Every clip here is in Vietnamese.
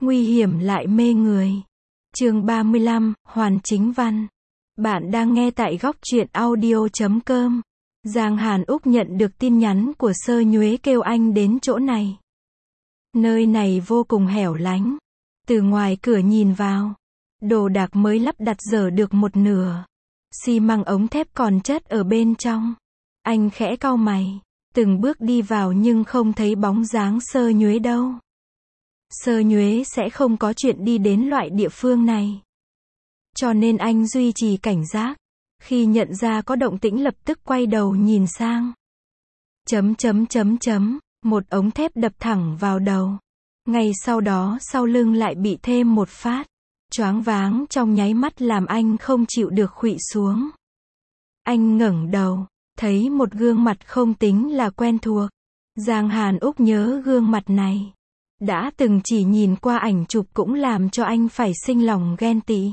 nguy hiểm lại mê người. Chương 35, Hoàn Chính Văn. Bạn đang nghe tại góc truyện audio.com. Giang Hàn Úc nhận được tin nhắn của Sơ Nhuế kêu anh đến chỗ này. Nơi này vô cùng hẻo lánh. Từ ngoài cửa nhìn vào, đồ đạc mới lắp đặt dở được một nửa. Xi măng ống thép còn chất ở bên trong. Anh khẽ cau mày, từng bước đi vào nhưng không thấy bóng dáng Sơ Nhuế đâu. Sơ Nhuế sẽ không có chuyện đi đến loại địa phương này. Cho nên anh duy trì cảnh giác. Khi nhận ra có động tĩnh lập tức quay đầu nhìn sang. Một ống thép đập thẳng vào đầu. Ngay sau đó sau lưng lại bị thêm một phát. Choáng váng trong nháy mắt làm anh không chịu được khuỵu xuống. Anh ngẩng đầu, thấy một gương mặt không tính là quen thuộc. Giang Hàn Úc nhớ gương mặt này. Đã từng chỉ nhìn qua ảnh chụp cũng làm cho anh phải sinh lòng ghen tị.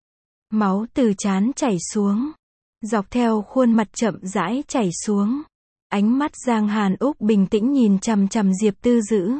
Máu từ trán chảy xuống, dọc theo khuôn mặt chậm rãi chảy xuống. Ánh mắt Giang Hàn Úc bình tĩnh nhìn chằm chằm Diệp Tư Dữ.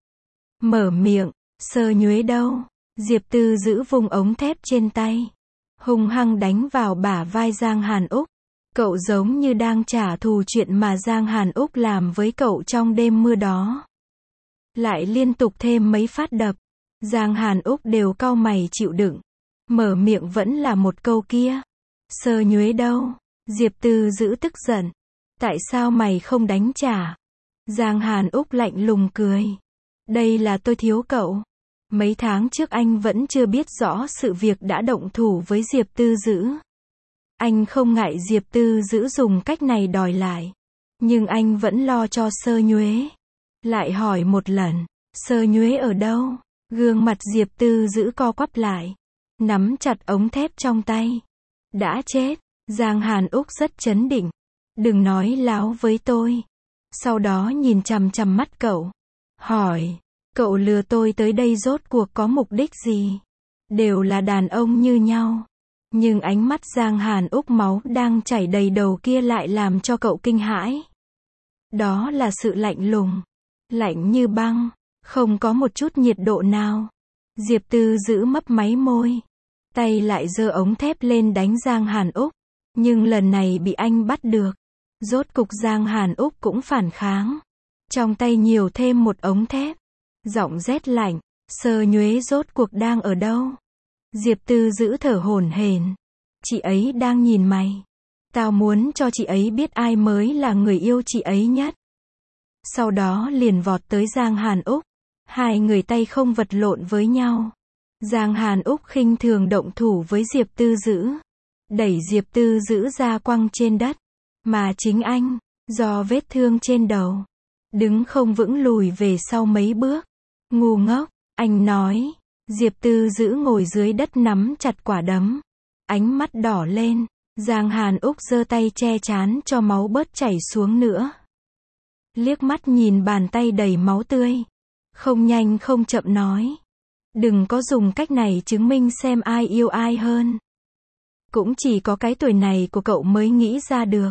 Mở miệng, Sơ Nhuế đâu? Diệp Tư Dữ vung ống thép trên tay, hung hăng đánh vào bả vai Giang Hàn Úc. Cậu giống như đang trả thù chuyện mà Giang Hàn Úc làm với cậu trong đêm mưa đó. Lại liên tục thêm mấy phát đập. Giang Hàn Úc đều cau mày chịu đựng. Mở miệng vẫn là một câu kia. Sơ Nhuế đâu? Diệp Tư Dữ tức giận. Tại sao mày không đánh trả? Giang Hàn Úc lạnh lùng cười. Đây là tôi thiếu cậu. Mấy tháng trước anh vẫn chưa biết rõ sự việc đã động thủ với Diệp Tư Dữ. Anh không ngại Diệp Tư Dữ dùng cách này đòi lại. Nhưng anh vẫn lo cho Sơ Nhuế. Lại hỏi một lần, Sơ Nhuế ở đâu? Gương mặt Diệp Tư Dữ co quắp lại, nắm chặt ống thép trong tay. Đã chết. Giang Hàn Úc rất trấn định. Đừng nói láo với tôi. Sau đó nhìn chằm chằm mắt cậu. Hỏi, cậu lừa tôi tới đây rốt cuộc có mục đích gì? Đều là đàn ông như nhau. Nhưng ánh mắt Giang Hàn Úc máu đang chảy đầy đầu kia lại làm cho cậu kinh hãi. Đó là sự lạnh lùng. Lạnh như băng, không có một chút nhiệt độ nào. Diệp Tư Dữ mấp máy môi, tay lại giơ ống thép lên đánh Giang Hàn Úc. Nhưng lần này bị anh bắt được. Rốt cục Giang Hàn Úc cũng phản kháng. Trong tay nhiều thêm một ống thép. Giọng rét lạnh, Sơ Nhuế rốt cuộc đang ở đâu? Diệp Tư Dữ thở hổn hển. Chị ấy đang nhìn mày. Tao muốn cho chị ấy biết ai mới là người yêu chị ấy nhất. Sau đó liền vọt tới Giang Hàn Úc. Hai người tay không vật lộn với nhau. Giang Hàn Úc khinh thường động thủ với Diệp Tư Dữ. Đẩy Diệp Tư Dữ ra quăng trên đất. Mà chính anh, do vết thương trên đầu, đứng không vững lùi về sau mấy bước. Ngu ngốc, anh nói. Diệp Tư Dữ ngồi dưới đất nắm chặt quả đấm. Ánh mắt đỏ lên. Giang Hàn Úc giơ tay che trán cho máu bớt chảy xuống nữa. Liếc mắt nhìn bàn tay đầy máu tươi. Không nhanh không chậm nói. Đừng có dùng cách này chứng minh xem ai yêu ai hơn. Cũng chỉ có cái tuổi này của cậu mới nghĩ ra được.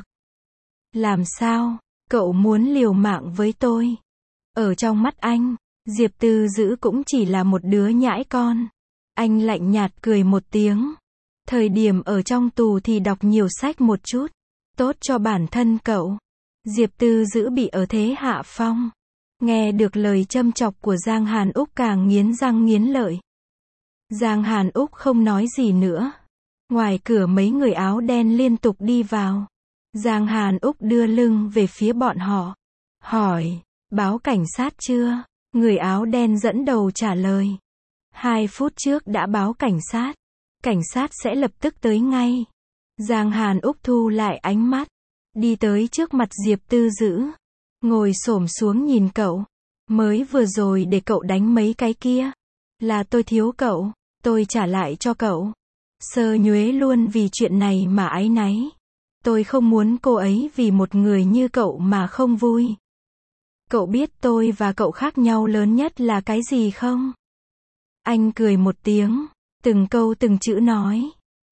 Làm sao? Cậu muốn liều mạng với tôi? Ở trong mắt anh, Diệp Tư Dữ cũng chỉ là một đứa nhãi con. Anh lạnh nhạt cười một tiếng. Thời điểm ở trong tù thì đọc nhiều sách một chút. Tốt cho bản thân cậu. Diệp Tư Dữ bị ở thế hạ phong. Nghe được lời châm chọc của Giang Hàn Úc càng nghiến răng nghiến lợi. Giang Hàn Úc không nói gì nữa. Ngoài cửa mấy người áo đen liên tục đi vào. Giang Hàn Úc đưa lưng về phía bọn họ. Hỏi, báo cảnh sát chưa? Người áo đen dẫn đầu trả lời. 2 phút trước đã báo cảnh sát. Cảnh sát sẽ lập tức tới ngay. Giang Hàn Úc thu lại ánh mắt. Đi tới trước mặt Diệp Tư Dữ. Ngồi xổm xuống nhìn cậu. Mới vừa rồi để cậu đánh mấy cái kia. Là tôi thiếu cậu. Tôi trả lại cho cậu. Sơ Nhuế luôn vì chuyện này mà áy náy. Tôi không muốn cô ấy vì một người như cậu mà không vui. Cậu biết tôi và cậu khác nhau lớn nhất là cái gì không? Anh cười một tiếng. Từng câu từng chữ nói.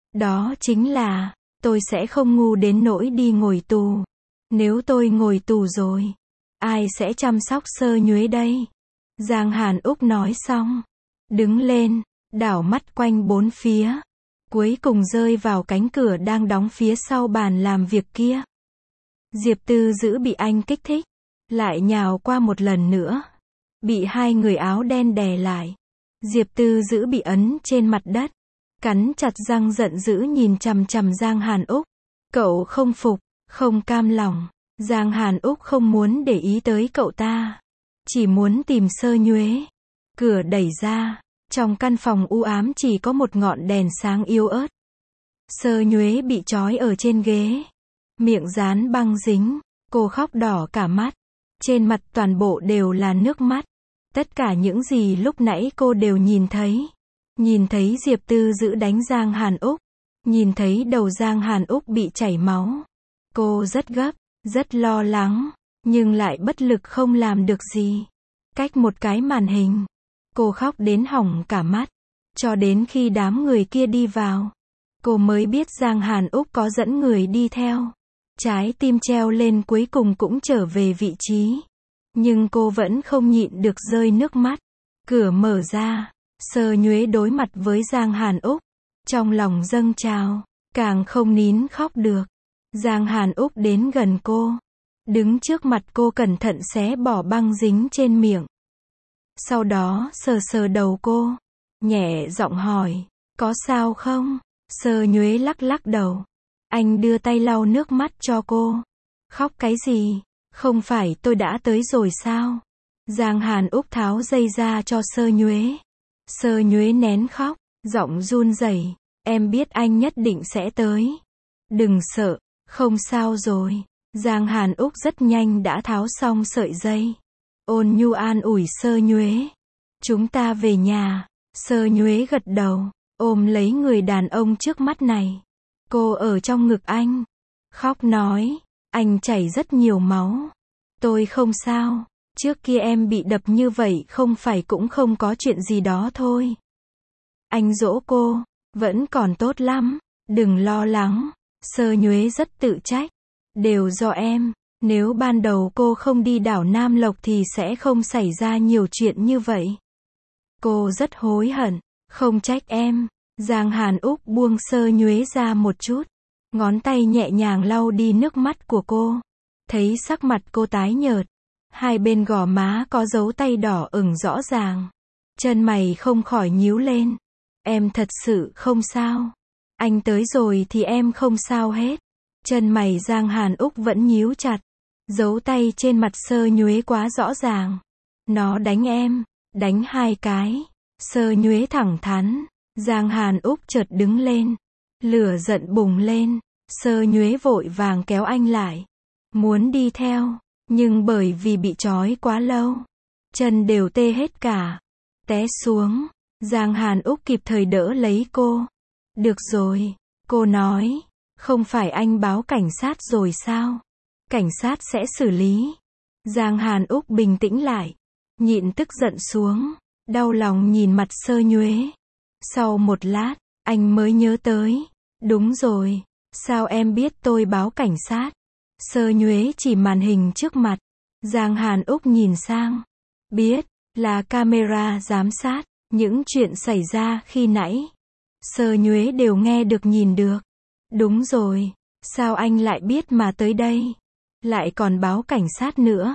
Đó chính là, tôi sẽ không ngu đến nỗi đi ngồi tù. Nếu tôi ngồi tù rồi, ai sẽ chăm sóc Sơ Nhuế đây? Giang Hàn Úc nói xong, đứng lên, đảo mắt quanh bốn phía, cuối cùng rơi vào cánh cửa đang đóng phía sau bàn làm việc kia. Diệp Tư Dữ bị anh kích thích, lại nhào qua một lần nữa, bị hai người áo đen đè lại. Diệp Tư Dữ bị ấn trên mặt đất, cắn chặt răng giận dữ nhìn chằm chằm Giang Hàn Úc. Cậu không phục, không cam lòng. Giang Hàn Úc không muốn để ý tới cậu ta, chỉ muốn tìm Sơ Nhuế. Cửa đẩy ra, trong căn phòng u ám chỉ có một ngọn đèn sáng yếu ớt. Sơ Nhuế bị trói ở trên ghế, miệng dán băng dính, cô khóc đỏ cả mắt, trên mặt toàn bộ đều là nước mắt. Tất cả những gì lúc nãy cô đều nhìn thấy Diệp Tư Dữ đánh Giang Hàn Úc, nhìn thấy đầu Giang Hàn Úc bị chảy máu. Cô rất gấp, rất lo lắng, nhưng lại bất lực không làm được gì. Cách một cái màn hình, cô khóc đến hỏng cả mắt, cho đến khi đám người kia đi vào, cô mới biết Giang Hàn Úc có dẫn người đi theo. Trái tim treo lên cuối cùng cũng trở về vị trí, nhưng cô vẫn không nhịn được rơi nước mắt. Cửa mở ra, Sơ Nhuế đối mặt với Giang Hàn Úc, trong lòng dâng trào, càng không nín khóc được. Giang Hàn Úc đến gần cô, đứng trước mặt cô cẩn thận xé bỏ băng dính trên miệng. Sau đó sờ sờ đầu cô, nhẹ giọng hỏi, có sao không? Sơ Nhuế lắc lắc đầu. Anh đưa tay lau nước mắt cho cô. Khóc cái gì? Không phải tôi đã tới rồi sao? Giang Hàn Úc tháo dây ra cho Sơ Nhuế. Sơ Nhuế nén khóc, giọng run rẩy, em biết anh nhất định sẽ tới. Đừng sợ, không sao rồi. Giang Hàn Úc rất nhanh đã tháo xong sợi dây. Ôn nhu an ủi Sơ Nhuế. Chúng ta về nhà. Sơ Nhuế gật đầu, ôm lấy người đàn ông trước mắt này. Cô ở trong ngực anh, khóc nói, anh chảy rất nhiều máu. Tôi không sao, trước kia em bị đập như vậy không phải cũng không có chuyện gì đó thôi. Anh dỗ cô, vẫn còn tốt lắm, đừng lo lắng. Sơ Nhuế rất tự trách, đều do em, nếu ban đầu cô không đi đảo Nam Lộc thì sẽ không xảy ra nhiều chuyện như vậy. Cô rất hối hận, không trách em. Giang Hàn Úc buông Sơ Nhuế ra một chút, ngón tay nhẹ nhàng lau đi nước mắt của cô. Thấy sắc mặt cô tái nhợt, hai bên gò má có dấu tay đỏ ửng rõ ràng. Chân mày không khỏi nhíu lên. Em thật sự không sao. Anh tới rồi thì em không sao hết. Chân mày Giang Hàn Úc vẫn nhíu chặt. Dấu tay trên mặt Sơ Nhuế quá rõ ràng. Nó đánh em, đánh hai cái. Sơ Nhuế thẳng thắn. Giang Hàn Úc chợt đứng lên, lửa giận bùng lên. Sơ Nhuế vội vàng kéo anh lại, muốn đi theo, nhưng bởi vì bị trói quá lâu, chân đều tê hết cả, té xuống. Giang Hàn Úc kịp thời đỡ lấy cô. Được rồi, cô nói, không phải anh báo cảnh sát rồi sao? Cảnh sát sẽ xử lý. Giang Hàn Úc bình tĩnh lại, nhịn tức giận xuống, đau lòng nhìn mặt Sơ Nhuế. Sau một lát, anh mới nhớ tới. Đúng rồi, sao em biết tôi báo cảnh sát? Sơ Nhuế chỉ màn hình trước mặt. Giang Hàn Úc nhìn sang. Biết, là camera giám sát. Những chuyện xảy ra khi nãy, Sơ Nhuế đều nghe được nhìn được. Đúng rồi, sao anh lại biết mà tới đây? Lại còn báo cảnh sát nữa.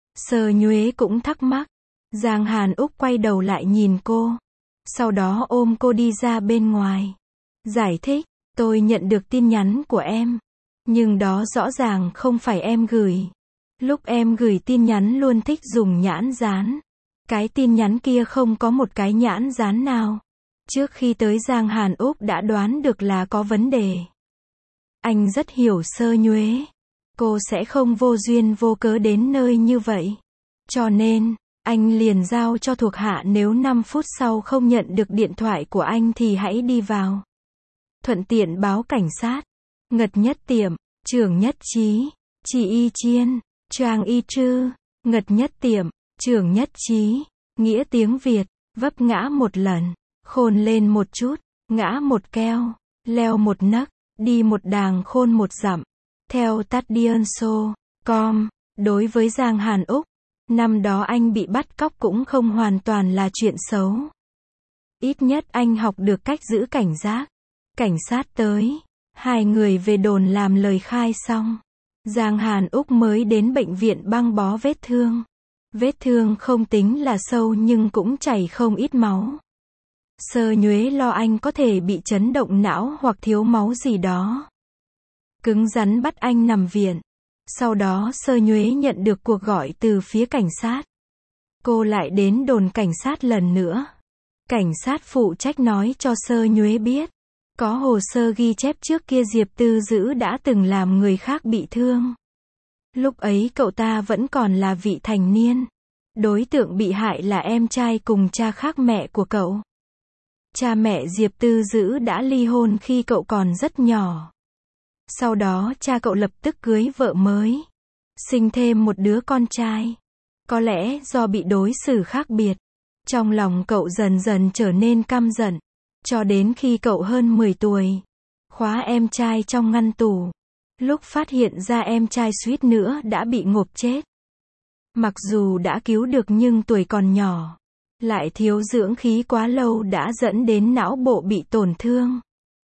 Sơ Nhuế cũng thắc mắc. Giang Hàn Úc quay đầu lại nhìn cô. Sau đó ôm cô đi ra bên ngoài. Giải thích, tôi nhận được tin nhắn của em. Nhưng đó rõ ràng không phải em gửi. Lúc em gửi tin nhắn luôn thích dùng nhãn dán. Cái tin nhắn kia không có một cái nhãn dán nào. Trước khi tới Giang Hàn Úc đã đoán được là có vấn đề. Anh rất hiểu Sơ Nhuế. Cô sẽ không vô duyên vô cớ đến nơi như vậy. Cho nên, anh liền giao cho thuộc hạ nếu 5 phút sau không nhận được điện thoại của anh thì hãy đi vào. Thuận tiện báo cảnh sát. Ngật Nhất Tiệm, Trưởng Nhất Trí, Chị Y Chiên, Choang Y Trư. Ngật Nhất Tiệm, Trưởng Nhất Trí, nghĩa tiếng Việt, vấp ngã một lần, khôn lên một chút, ngã một keo, leo một nấc, đi một đàng khôn một dặm. Theo Tadianso.com, đối với Giang Hàn Úc, năm đó anh bị bắt cóc cũng không hoàn toàn là chuyện xấu. Ít nhất anh học được cách giữ cảnh giác. Cảnh sát tới. Hai người về đồn làm lời khai xong. Giang Hàn Úc mới đến bệnh viện băng bó vết thương. Vết thương không tính là sâu nhưng cũng chảy không ít máu. Sơ Nhuế lo anh có thể bị chấn động não hoặc thiếu máu gì đó. Cứng rắn bắt anh nằm viện. Sau đó Sơ Nhuế nhận được cuộc gọi từ phía cảnh sát. Cô lại đến đồn cảnh sát lần nữa. Cảnh sát phụ trách nói cho Sơ Nhuế biết. Có hồ sơ ghi chép trước kia Diệp Tư Dữ đã từng làm người khác bị thương. Lúc ấy cậu ta vẫn còn là vị thành niên. Đối tượng bị hại là em trai cùng cha khác mẹ của cậu. Cha mẹ Diệp Tư Dữ đã ly hôn khi cậu còn rất nhỏ. Sau đó cha cậu lập tức cưới vợ mới. Sinh thêm một đứa con trai. Có lẽ do bị đối xử khác biệt. Trong lòng cậu dần dần trở nên căm giận. Cho đến khi cậu hơn 10 tuổi. Khóa em trai trong ngăn tủ. Lúc phát hiện ra em trai suýt nữa đã bị ngộp chết. Mặc dù đã cứu được nhưng tuổi còn nhỏ. Lại thiếu dưỡng khí quá lâu đã dẫn đến não bộ bị tổn thương.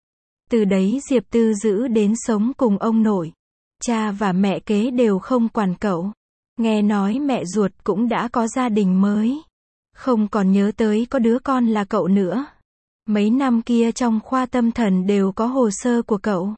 Từ đấy Diệp Tư Dữ đến sống cùng ông nội. Cha và mẹ kế đều không quản cậu. Nghe nói mẹ ruột cũng đã có gia đình mới. Không còn nhớ tới có đứa con là cậu nữa. Mấy năm kia trong khoa tâm thần đều có hồ sơ của cậu.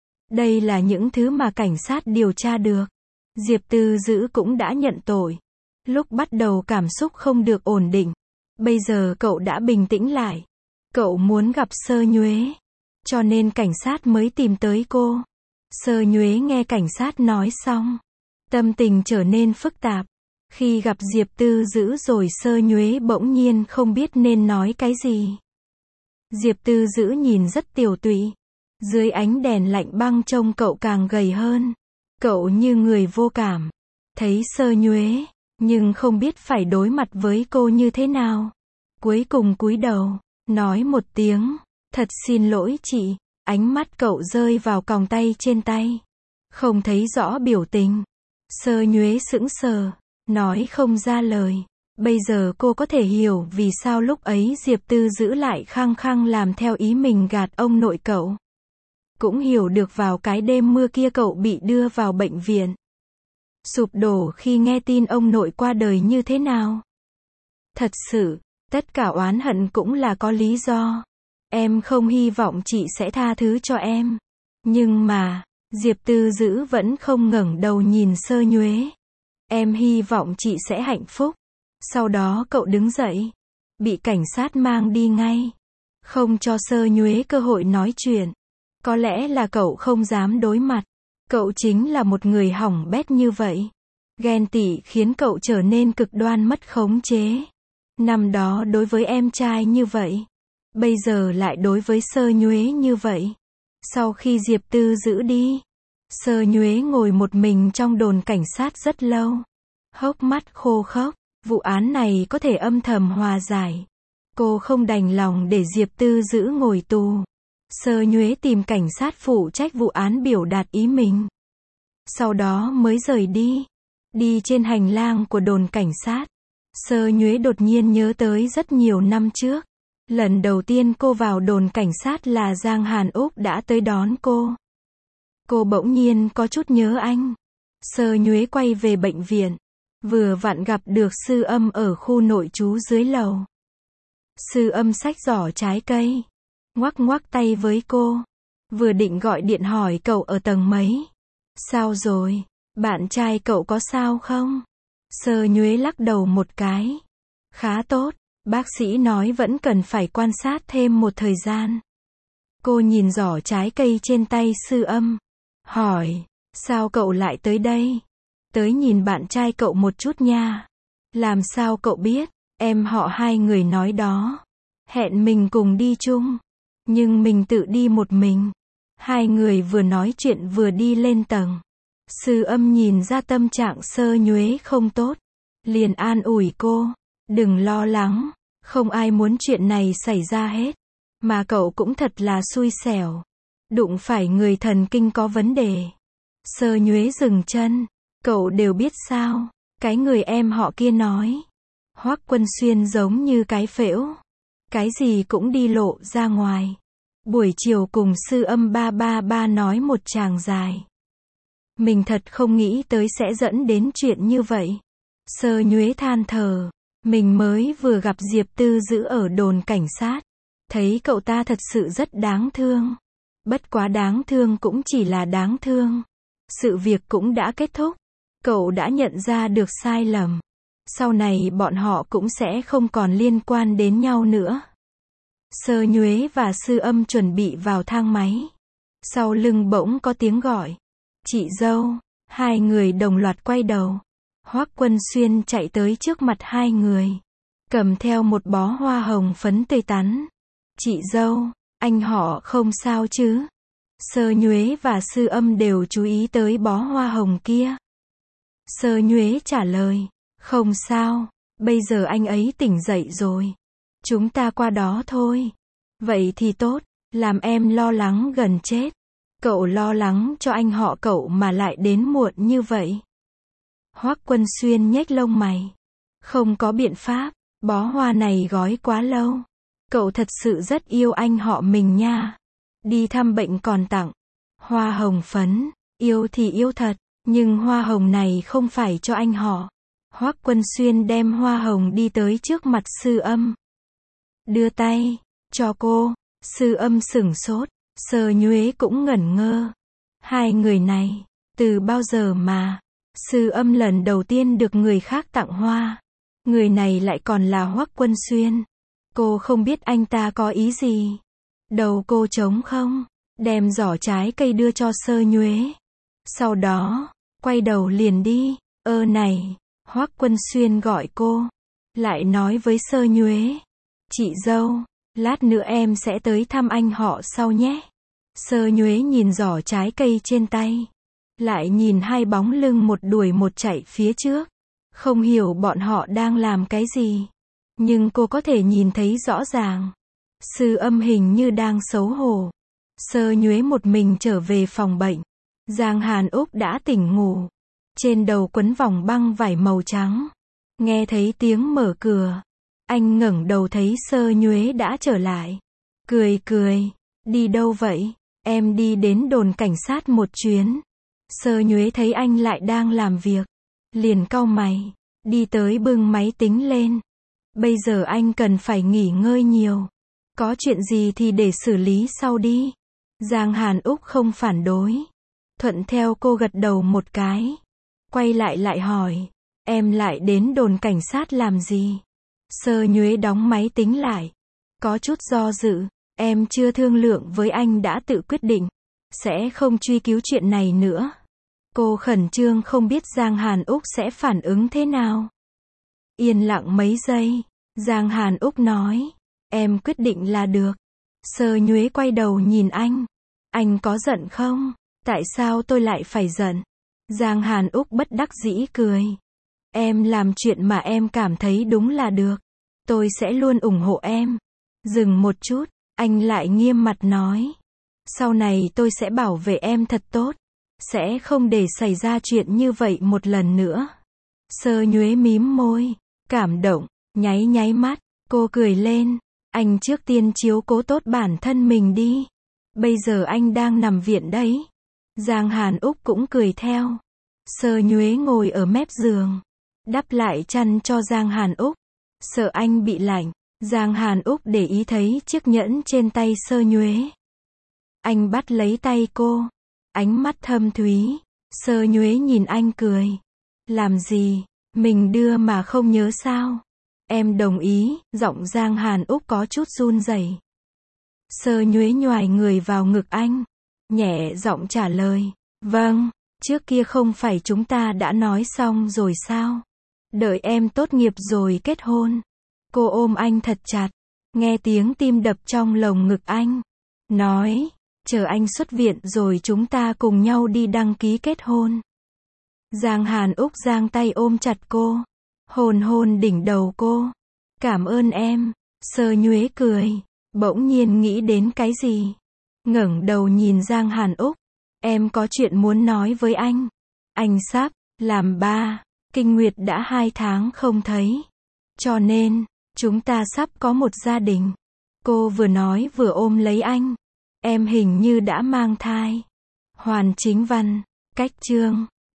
Đây là những thứ mà cảnh sát điều tra được. Diệp Tư Dữ cũng đã nhận tội. Lúc bắt đầu cảm xúc không được ổn định. Bây giờ cậu đã bình tĩnh lại. Cậu muốn gặp Sơ Nhuế. Cho nên cảnh sát mới tìm tới cô. Sơ Nhuế nghe cảnh sát nói xong. Tâm tình trở nên phức tạp. Khi gặp Diệp Tư Dữ rồi Sơ Nhuế bỗng nhiên không biết nên nói cái gì. Diệp Tư Dữ nhìn rất tiều tụy. Dưới ánh đèn lạnh băng trông cậu càng gầy hơn. Cậu như người vô cảm. Thấy Sơ Nhuế, nhưng không biết phải đối mặt với cô như thế nào. Cuối cùng cúi đầu, nói một tiếng, thật xin lỗi chị. Ánh mắt cậu rơi vào còng tay trên tay. Không thấy rõ biểu tình. Sơ Nhuế sững sờ, nói không ra lời. Bây giờ cô có thể hiểu vì sao lúc ấy Diệp Tư Dữ lại khăng khăng làm theo ý mình gạt ông nội cậu. Cũng hiểu được vào cái đêm mưa kia cậu bị đưa vào bệnh viện. Sụp đổ khi nghe tin ông nội qua đời như thế nào. Thật sự, tất cả oán hận cũng là có lý do. Em không hy vọng chị sẽ tha thứ cho em. Nhưng mà, Diệp Tư Dữ vẫn không ngẩng đầu nhìn Sơ Nhuế. Em hy vọng chị sẽ hạnh phúc. Sau đó cậu đứng dậy. Bị cảnh sát mang đi ngay. Không cho Sơ Nhuế cơ hội nói chuyện. Có lẽ là cậu không dám đối mặt. Cậu chính là một người hỏng bét như vậy. Ghen tị khiến cậu trở nên cực đoan mất khống chế. Năm đó đối với em trai như vậy. Bây giờ lại đối với Sơ Nhuế như vậy. Sau khi Diệp Tư Dữ đi, Sơ Nhuế ngồi một mình trong đồn cảnh sát rất lâu. Hốc mắt khô khốc. Vụ án này có thể âm thầm hòa giải. Cô không đành lòng để Diệp Tư Dữ ngồi tù. Sơ Nhuế tìm cảnh sát phụ trách vụ án biểu đạt ý mình. Sau đó mới rời đi. Đi trên hành lang của đồn cảnh sát. Sơ Nhuế đột nhiên nhớ tới rất nhiều năm trước. Lần đầu tiên cô vào đồn cảnh sát là Giang Hàn Úc đã tới đón cô. Cô bỗng nhiên có chút nhớ anh. Sơ Nhuế quay về bệnh viện. Vừa vặn gặp được Sư Âm ở khu nội trú dưới lầu. Sư Âm xách giỏ trái cây. Ngoắc ngoắc tay với cô. Vừa định gọi điện hỏi cậu ở tầng mấy. Sao rồi? Bạn trai cậu có sao không? Sơ Nhuế lắc đầu một cái. Khá tốt. Bác sĩ nói vẫn cần phải quan sát thêm một thời gian. Cô nhìn giỏ trái cây trên tay Sư Âm. Hỏi. Sao cậu lại tới đây? Tới nhìn bạn trai cậu một chút nha. Làm sao cậu biết? Em họ hai người nói đó. Hẹn mình cùng đi chung. Nhưng mình tự đi một mình. Hai người vừa nói chuyện vừa đi lên tầng. Sư Âm nhìn ra tâm trạng Sơ Nhuế không tốt. Liền an ủi cô. Đừng lo lắng. Không ai muốn chuyện này xảy ra hết. Mà cậu cũng thật là xui xẻo. Đụng phải người thần kinh có vấn đề. Sơ Nhuế dừng chân. Cậu đều biết sao? Cái người em họ kia nói. Hoắc Quân Xuyên giống như cái phễu. cái gì cũng đi lộ ra ngoài. Buổi chiều cùng sư âm ba nói một tràng dài. Mình thật không nghĩ tới sẽ dẫn đến chuyện như vậy. Sơ Nhuế than thở, mình mới vừa gặp Diệp Tư Dữ ở đồn cảnh sát. Thấy cậu ta thật sự rất đáng thương. Bất quá đáng thương cũng chỉ là đáng thương. Sự việc cũng đã kết thúc. Cậu đã nhận ra được sai lầm. Sau này bọn họ cũng sẽ không còn liên quan đến nhau nữa. Sơ Nhuế và sư âm chuẩn bị vào thang máy. Sau lưng bỗng có tiếng gọi. Chị dâu. Hai người đồng loạt quay đầu. Hoắc Quân Xuyên chạy tới trước mặt hai người. Cầm theo một bó hoa hồng phấn tươi tắn. Chị dâu, anh họ không sao chứ? Sơ Nhuế và sư âm đều chú ý tới bó hoa hồng kia. Sơ Nhuế trả lời. Không sao, bây giờ anh ấy tỉnh dậy rồi. Chúng ta qua đó thôi. Vậy thì tốt, làm em lo lắng gần chết. Cậu lo lắng cho anh họ cậu mà lại đến muộn như vậy. Hoắc Quân Xuyên nhếch lông mày. Không có biện pháp, bó hoa này gói quá lâu. Cậu thật sự rất yêu anh họ mình nha. Đi thăm bệnh còn tặng hoa hồng phấn, yêu thì yêu thật, nhưng hoa hồng này không phải cho anh họ. Hoắc Quân Xuyên đem hoa hồng đi tới trước mặt sư âm. Đưa tay, cho cô. Sư âm sửng sốt, Sơ Nhuế cũng ngẩn ngơ. Hai người này, từ bao giờ mà, sư âm lần đầu tiên được người khác tặng hoa. Người này lại còn là Hoắc Quân Xuyên. Cô không biết anh ta có ý gì. Đầu cô trống không, đem giỏ trái cây đưa cho Sơ Nhuế. Sau đó, quay đầu liền đi. Này, Hoắc Quân Xuyên gọi cô. Lại nói với Sơ Nhuế. Chị dâu, lát nữa em sẽ tới thăm anh họ sau nhé. Sơ Nhuế nhìn giỏ trái cây trên tay. Lại nhìn hai bóng lưng một đuổi một chạy phía trước. Không hiểu bọn họ đang làm cái gì. Nhưng cô có thể nhìn thấy rõ ràng. Sư âm hình như đang xấu hổ. Sơ Nhuế một mình trở về phòng bệnh. Giang Hàn Úc đã tỉnh ngủ. Trên đầu quấn vòng băng vải màu trắng. Nghe thấy tiếng mở cửa. Anh ngẩng đầu thấy Sơ Nhuế đã trở lại. Cười cười. Đi đâu vậy? Em đi đến đồn cảnh sát một chuyến. Sơ Nhuế thấy anh lại đang làm việc. Liền cau mày. Đi tới bưng máy tính lên. Bây giờ anh cần phải nghỉ ngơi nhiều. Có chuyện gì thì để xử lý sau đi. Giang Hàn Úc không phản đối. Thuận theo cô gật đầu một cái. Quay lại hỏi. Em lại đến đồn cảnh sát làm gì? Sơ Nhuế đóng máy tính lại. Có chút do dự. Em chưa thương lượng với anh đã tự quyết định. Sẽ không truy cứu chuyện này nữa. Cô khẩn trương không biết Giang Hàn Úc sẽ phản ứng thế nào. Yên lặng mấy giây. Giang Hàn Úc nói. Em quyết định là được. Sơ Nhuế quay đầu nhìn anh. Anh có giận không? Tại sao tôi lại phải giận? Giang Hàn Úc bất đắc dĩ cười. Em làm chuyện mà em cảm thấy đúng là được. Tôi sẽ luôn ủng hộ em. Dừng một chút, anh lại nghiêm mặt nói. Sau này tôi sẽ bảo vệ em thật tốt. Sẽ không để xảy ra chuyện như vậy một lần nữa. Sơ Nhuế mím môi. Cảm động, nháy mắt. Cô cười lên. Anh trước tiên chiếu cố tốt bản thân mình đi. Bây giờ anh đang nằm viện đấy. Giang Hàn Úc cũng cười theo. Sơ Nhuế ngồi ở mép giường. Đắp lại chăn cho Giang Hàn Úc. Sợ anh bị lạnh. Giang Hàn Úc để ý thấy chiếc nhẫn trên tay Sơ Nhuế. Anh bắt lấy tay cô. Ánh mắt thâm thúy. Sơ Nhuế nhìn anh cười. Làm gì? Mình đưa mà không nhớ sao? Em đồng ý. Giọng Giang Hàn Úc có chút run rẩy. Sơ Nhuế nhoài người vào ngực anh. Nhẹ giọng trả lời. Vâng, trước kia không phải chúng ta đã nói xong rồi sao? Đợi em tốt nghiệp rồi kết hôn. Cô ôm anh thật chặt. Nghe tiếng tim đập trong lồng ngực anh. Nói, chờ anh xuất viện rồi chúng ta cùng nhau đi đăng ký kết hôn. Giang Hàn Úc giang tay ôm chặt cô. Hôn đỉnh đầu cô. Cảm ơn em. Sơ Nhuế cười. Bỗng nhiên nghĩ đến cái gì. Ngẩng đầu nhìn Giang Hàn Úc. Em có chuyện muốn nói với anh. Anh sắp làm ba. Kinh nguyệt đã 2 tháng không thấy. Cho nên, chúng ta sắp có một gia đình. Cô vừa nói vừa ôm lấy anh. Em hình như đã mang thai. Hoàn Chính Văn. Cách chương